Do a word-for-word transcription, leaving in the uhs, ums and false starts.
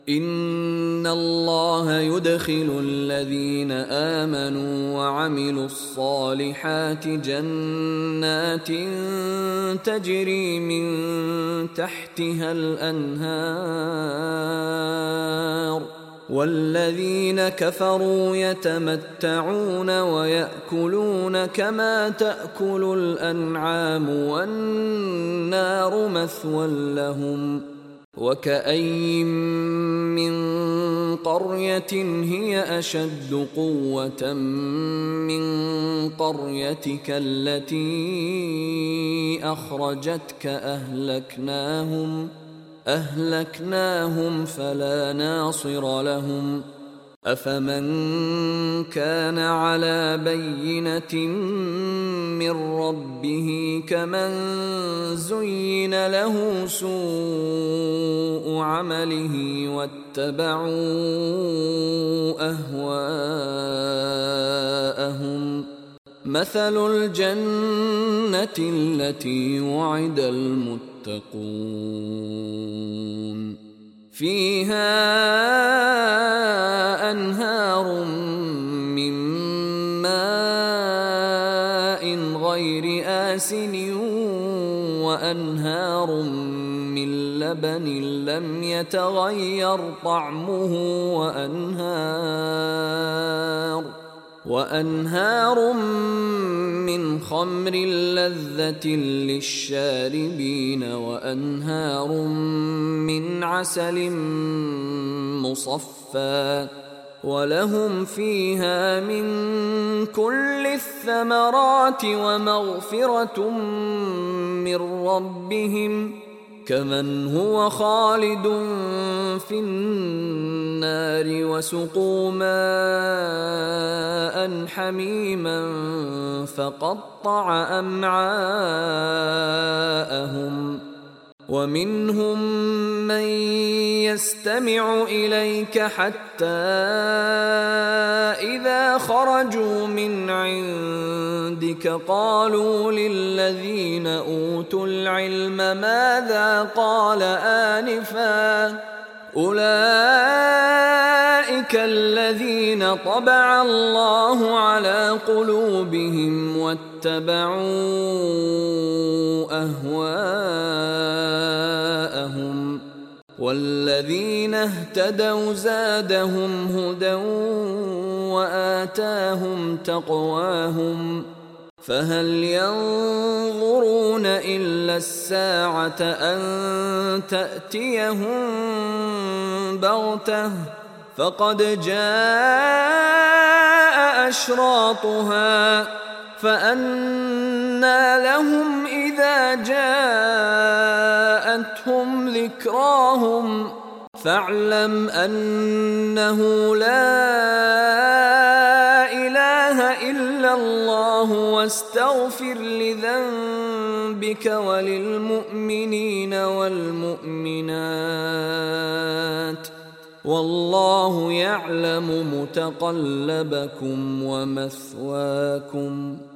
إن الله يدخل الذين آمنوا وعملوا الصالحات جنات تجري من تحتها الأنهار، والذين كفروا يتمتعون ويأكلون كما تأكل الأنعام والنار مثوى لهم. وكأين من قرية هي أشد قوة من قريتك التي أخرجتك أهلكناهم أهلكناهم فلا ناصر لهم. أفمن كان على بينة من ربه كمن زين له سوء عمله واتبعوا أهواءهم. مثل الجنة التي وعد المتقون فيها أنهار من ماء غير آسن وأنهار من لبن لم يتغير طعمه وأنهار وأنهار من خمر لذة للشاربين وأنهار من عسل مصفى ولهم فيها من كل الثمرات ومغفرة من ربهم كمن هو خالد في النار وسقوا ماء حميما فقطع أمعاءهم. ومنهم من يستمع إليك حتى إذا خرجوا من عندك قالوا للذين أوتوا العلم ماذا قال آنفا أولئك الذين طبع الله على قلوبهم واتبعوا أهواءهم والذين اهتدوا زادهم هدى وآتاهم تقواهم فهل ينظرون إلا الساعة أن تأتيهم بغتة فقد جاء أشراطها فأنى لهم إذا جاءتهم ذكراهم فاعلم أنه لا إله إلا الله واستغفر لذنبك وللمؤمنين والمؤمنات والله يعلم متقلبكم ومثواكم